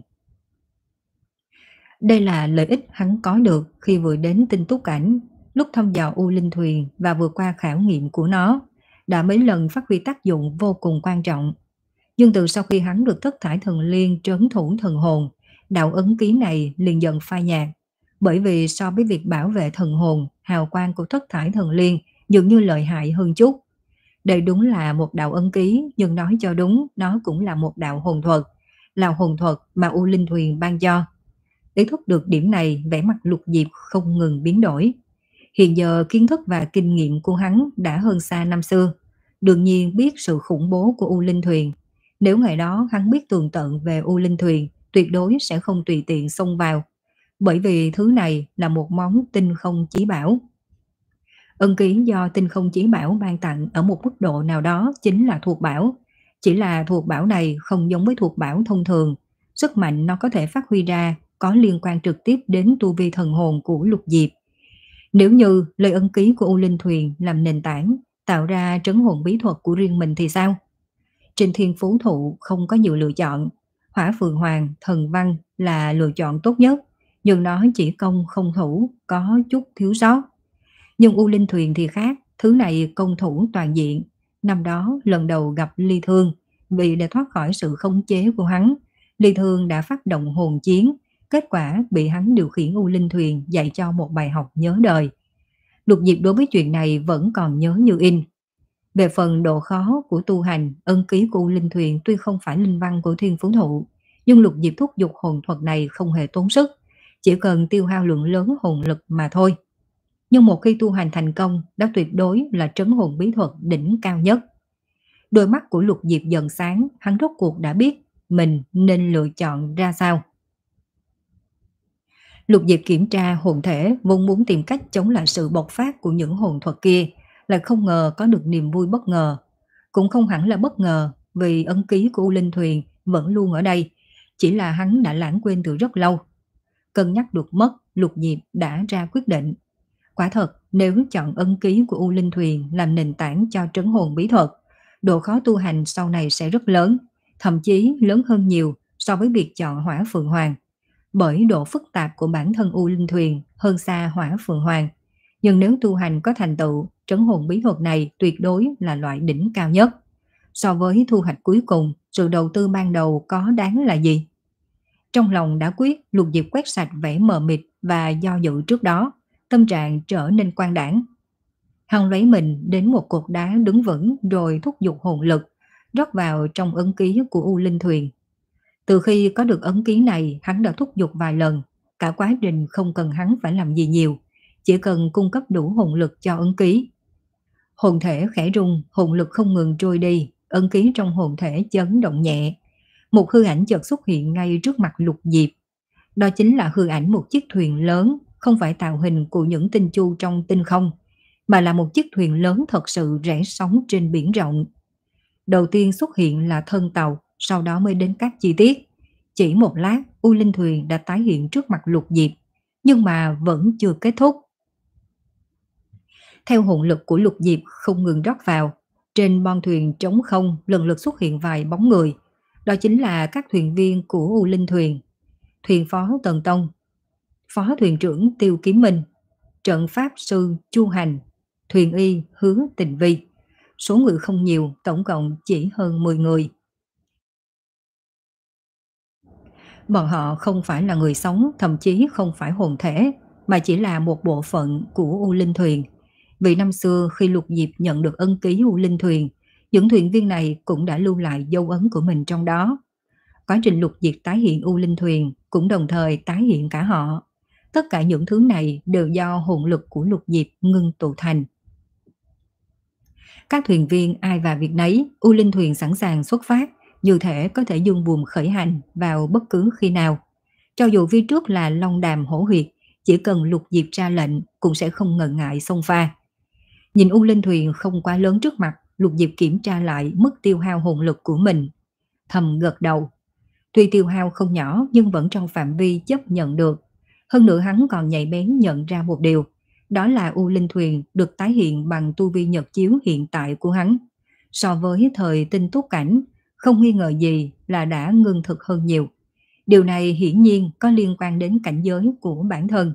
Đây là lợi ích hắn có được khi vừa đến Tinh Túc Cảnh, lúc thăm dò U Linh Thuyền và vượt qua khảo nghiệm của nó, đã mấy lần phát huy tác dụng vô cùng quan trọng. Nhưng từ sau khi hắn được thất thải thần liên trấn thủ thần hồn, đạo ấn ký này liền dần phai nhạt, bởi vì so với việc bảo vệ thần hồn, hào quang của thất thải thần liên dường như lợi hại hơn chút. Đây đúng là một đạo ấn ký, nhưng nói cho đúng, nó cũng là một đạo hồn thuật, là hồn thuật mà U Linh Thuyền ban cho. Ý thức được điểm này, vẻ mặt Lục Diệp không ngừng biến đổi. Hiện giờ kiến thức và kinh nghiệm của hắn đã hơn xa năm xưa, đương nhiên biết sự khủng bố của U Linh Thuyền. Nếu ngày đó hắn biết tường tận về U Linh Thuyền, tuyệt đối sẽ không tùy tiện xông vào, bởi vì thứ này là một món tinh không chí bảo. Ân ký do tinh không chí bảo ban tặng ở một mức độ nào đó chính là thuộc bảo, chỉ là thuộc bảo này không giống với thuộc bảo thông thường, sức mạnh nó có thể phát huy ra có liên quan trực tiếp đến tu vi thần hồn của Lục Diệp. Nếu như lời ân ký của U Linh Thuyền làm nền tảng, tạo ra trấn hồn bí thuật của riêng mình thì sao? Trên thiên phú thụ không có nhiều lựa chọn, Hỏa Phượng Hoàng, Thần Văn là lựa chọn tốt nhất, nhưng nó chỉ công không thủ, có chút thiếu sót. Nhưng U Linh Thuyền thì khác, thứ này công thủ toàn diện. Năm đó lần đầu gặp Ly Thương, vì để thoát khỏi sự khống chế của hắn, Ly Thương đã phát động hồn chiến, kết quả bị hắn điều khiển U Linh Thuyền dạy cho một bài học nhớ đời. Lục Diệp đối với chuyện này vẫn còn nhớ như in. Về phần độ khó của tu hành, ân ký của U Linh Thuyền tuy không phải linh văn của thiên phú thụ, nhưng Lục Diệp thúc giục hồn thuật này không hề tốn sức, chỉ cần tiêu hao lượng lớn hồn lực mà thôi. Nhưng một khi tu hành thành công, đó tuyệt đối là trấn hồn bí thuật đỉnh cao nhất. Đôi mắt của Lục Diệp dần sáng, hắn rốt cuộc đã biết mình nên lựa chọn ra sao. Lục Diệp kiểm tra hồn thể, vốn muốn tìm cách chống lại sự bộc phát của những hồn thuật kia, lại không ngờ có được niềm vui bất ngờ. Cũng không hẳn là bất ngờ, vì ấn ký của U Linh Thuyền vẫn luôn ở đây, chỉ là hắn đã lãng quên từ rất lâu. Cân nhắc được mất, Lục Diệp đã ra quyết định. Quả thật, nếu chọn ấn ký của U Linh Thuyền làm nền tảng cho trấn hồn bí thuật, độ khó tu hành sau này sẽ rất lớn, thậm chí lớn hơn nhiều so với việc chọn Hỏa Phượng Hoàng. Bởi độ phức tạp của bản thân U Linh Thuyền hơn xa Hỏa Phượng Hoàng. Nhưng nếu tu hành có thành tựu, trấn hồn bí thuật này tuyệt đối là loại đỉnh cao nhất. So với thu hoạch cuối cùng, sự đầu tư ban đầu có đáng là gì? Trong lòng đã quyết, Lục Diệp quét sạch vẻ mờ mịt và do dự trước đó, tâm trạng trở nên quang đãng. Hắn lấy mình đến một cột đá đứng vững rồi thúc giục hồn lực, rót vào trong ấn ký của U Linh Thuyền. Từ khi có được ấn ký này, hắn đã thúc giục vài lần, cả quá trình không cần hắn phải làm gì nhiều, chỉ cần cung cấp đủ hồn lực cho ấn ký. Hồn thể khẽ rung, hồn lực không ngừng trôi đi, ấn ký trong hồn thể chấn động nhẹ. Một hư ảnh chợt xuất hiện ngay trước mặt Lục Diệp. Đó chính là hư ảnh một chiếc thuyền lớn, không phải tạo hình của những tinh chu trong tinh không, mà là một chiếc thuyền lớn thật sự rẽ sóng trên biển rộng. Đầu tiên xuất hiện là thân tàu, sau đó mới đến các chi tiết. Chỉ một lát, U Linh Thuyền đã tái hiện trước mặt Lục Diệp, nhưng mà vẫn chưa kết thúc. Theo hồn lực của Lục Diệp không ngừng rót vào, trên bon thuyền trống không lần lượt xuất hiện vài bóng người. Đó chính là các thuyền viên của U Linh Thuyền. Thuyền phó Tần Tông, phó thuyền trưởng Tiêu Kiếm Minh, trận pháp sư Chu Hành, thuyền y Hứa Tình Vi. Số người không nhiều, tổng cộng chỉ hơn mười người. Bọn họ không phải là người sống, thậm chí không phải hồn thể, mà chỉ là một bộ phận của U Linh Thuyền. Vì năm xưa khi Lục Diệp nhận được ân ký U Linh Thuyền, những thuyền viên này cũng đã lưu lại dấu ấn của mình trong đó. Quá trình Lục Diệp tái hiện U Linh Thuyền cũng đồng thời tái hiện cả họ. Tất cả những thứ này đều do hồn lực của Lục Diệp ngưng tụ thành. Các thuyền viên ai vào việc nấy, U Linh Thuyền sẵn sàng xuất phát, như thể có thể dương buồm khởi hành vào bất cứ khi nào. Cho dù phía trước là Long Đàm Hổ Huyệt, chỉ cần Lục Diệp ra lệnh cũng sẽ không ngần ngại xông pha. Nhìn U Linh Thuyền không quá lớn trước mặt, Lục Diệp kiểm tra lại mức tiêu hao hồn lực của mình. Thầm gật đầu. Tuy tiêu hao không nhỏ nhưng vẫn trong phạm vi chấp nhận được. Hơn nữa hắn còn nhạy bén nhận ra một điều. Đó là U Linh Thuyền được tái hiện bằng tu vi nhật chiếu hiện tại của hắn. So với thời tinh túc cảnh, không nghi ngờ gì là đã ngưng thực hơn nhiều. Điều này hiển nhiên có liên quan đến cảnh giới của bản thân.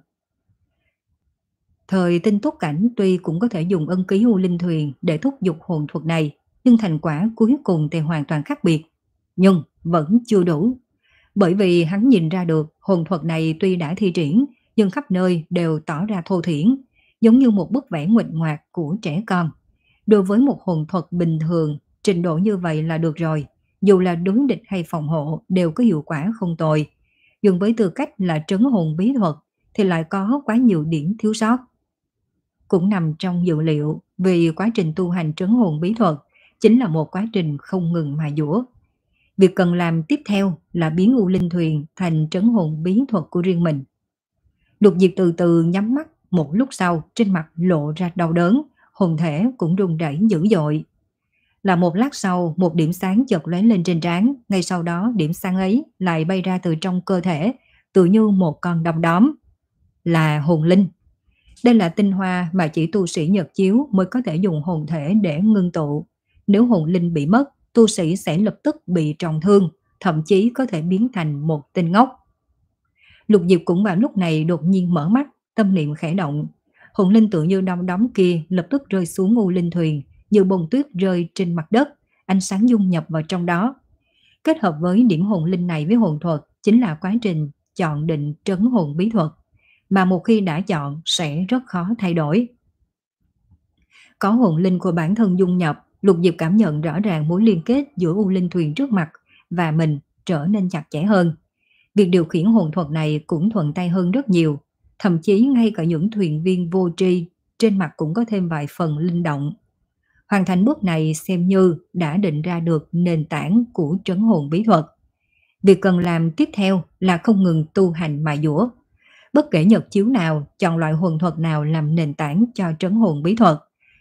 Thời tinh túc cảnh tuy cũng có thể dùng ân ký U Linh Thuyền để thúc giục hồn thuật này, nhưng thành quả cuối cùng thì hoàn toàn khác biệt. Nhưng vẫn chưa đủ. Bởi vì hắn nhìn ra được hồn thuật này tuy đã thi triển, nhưng khắp nơi đều tỏ ra thô thiển, giống như một bức vẽ nguệch ngoạc của trẻ con. Đối với một hồn thuật bình thường, trình độ như vậy là được rồi. Dù là đối địch hay phòng hộ đều có hiệu quả không tồi. Nhưng với tư cách là trấn hồn bí thuật thì lại có quá nhiều điểm thiếu sót. Cũng nằm trong dự liệu, vì quá trình tu hành trấn hồn bí thuật chính là một quá trình không ngừng mài dũa. Việc cần làm tiếp theo là biến U Linh Thuyền thành trấn hồn bí thuật của riêng mình. Lục Diệp từ từ nhắm mắt, một lúc sau trên mặt lộ ra đau đớn, hồn thể cũng run rẩy dữ dội. Là một lát sau, một điểm sáng chợt lóe lên trên trán, ngay sau đó điểm sáng ấy lại bay ra từ trong cơ thể, tự như một con đom đóm. Là hồn linh. Đây là tinh hoa mà chỉ tu sĩ nhật chiếu mới có thể dùng hồn thể để ngưng tụ. Nếu hồn linh bị mất, tu sĩ sẽ lập tức bị trọng thương, thậm chí có thể biến thành một tên ngốc. Lục Diệp cũng vào lúc này đột nhiên mở mắt, tâm niệm khẽ động. Hồn linh tự như đom đóm kia lập tức rơi xuống U Linh Thuyền, như bông tuyết rơi trên mặt đất, ánh sáng dung nhập vào trong đó. Kết hợp với điểm hồn linh này với hồn thuật chính là quá trình chọn định trấn hồn bí thuật, mà một khi đã chọn sẽ rất khó thay đổi. Có hồn linh của bản thân dung nhập, Lục Diệp cảm nhận rõ ràng mối liên kết giữa U Linh Thuyền trước mặt và mình trở nên chặt chẽ hơn. Việc điều khiển hồn thuật này cũng thuận tay hơn rất nhiều, thậm chí ngay cả những thuyền viên vô tri trên mặt cũng có thêm vài phần linh động. Hoàn thành bước này xem như đã định ra được nền tảng của trấn hồn bí thuật. Việc cần làm tiếp theo là không ngừng tu hành mài dũa. Bất kể nhật chiếu nào, chọn loại hồn thuật nào làm nền tảng cho trấn hồn bí thuật,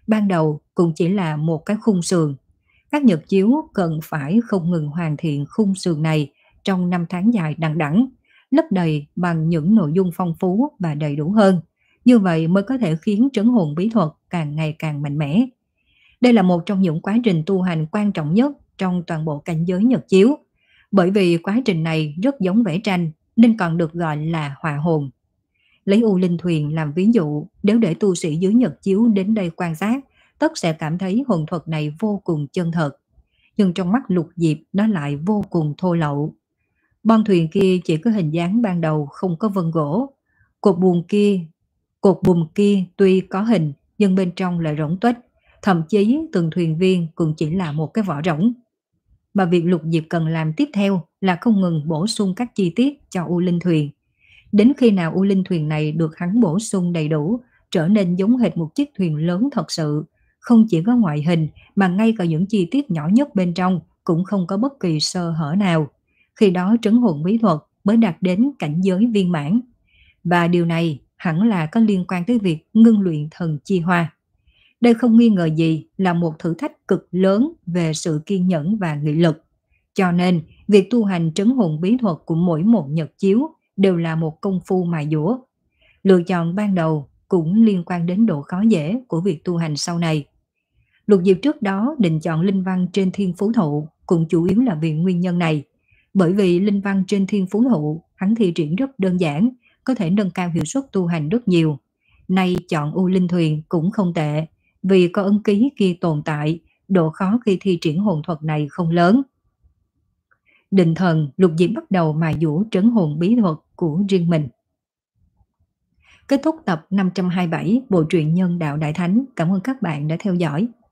Ban đầu cũng chỉ là một cái khung sườn. Các nhật chiếu cần phải không ngừng hoàn thiện khung sườn này trong năm tháng dài đằng đẵng, lấp đầy bằng những nội dung phong phú và đầy đủ hơn. Như vậy mới có thể khiến trấn hồn bí thuật càng ngày càng mạnh mẽ. Đây là một trong những quá trình tu hành quan trọng nhất trong toàn bộ cảnh giới nhật chiếu. Bởi vì quá trình này rất giống vẽ tranh nên còn được gọi là họa hồn. Lấy U Linh Thuyền làm ví dụ, nếu để tu sĩ dưới nhật chiếu đến đây quan sát, tất sẽ cảm thấy hồn thuật này vô cùng chân thật. Nhưng trong mắt Lục Diệp nó lại vô cùng thô lậu. Bon thuyền kia chỉ có hình dáng ban đầu không có vân gỗ. Cột buồm kia, cột buồm kia tuy có hình nhưng bên trong lại rỗng tuếch. Thậm chí từng thuyền viên cũng chỉ là một cái vỏ rỗng. Mà việc Lục Diệp cần làm tiếp theo là không ngừng bổ sung các chi tiết cho U Linh Thuyền. Đến khi nào U Linh Thuyền này được hắn bổ sung đầy đủ, trở nên giống hệt một chiếc thuyền lớn thật sự, không chỉ có ngoại hình mà ngay cả những chi tiết nhỏ nhất bên trong cũng không có bất kỳ sơ hở nào. Khi đó trấn hồn bí thuật mới đạt đến cảnh giới viên mãn. Và điều này hẳn là có liên quan tới việc ngưng luyện thần chi hoa. Đây không nghi ngờ gì là một thử thách cực lớn về sự kiên nhẫn và nghị lực. Cho nên, việc tu hành trấn hồn bí thuật của mỗi một nhật chiếu đều là một công phu mài dũa. Lựa chọn ban đầu cũng liên quan đến độ khó dễ của việc tu hành sau này. Lục Diệp trước đó định chọn linh văn trên thiên phú thụ cũng chủ yếu là vì nguyên nhân này. Bởi vì linh văn trên thiên phú thụ hắn thi triển rất đơn giản, có thể nâng cao hiệu suất tu hành rất nhiều. Nay chọn U Linh Thuyền cũng không tệ, vì có ấn ký kia tồn tại, độ khó khi thi triển hồn thuật này không lớn. Định thần, Lục Diệp bắt đầu mài dũa trấn hồn bí thuật của riêng mình. Kết thúc tập năm trăm hai mươi bảy Bộ truyện Nhân Đạo Đại Thánh. Cảm ơn các bạn đã theo dõi.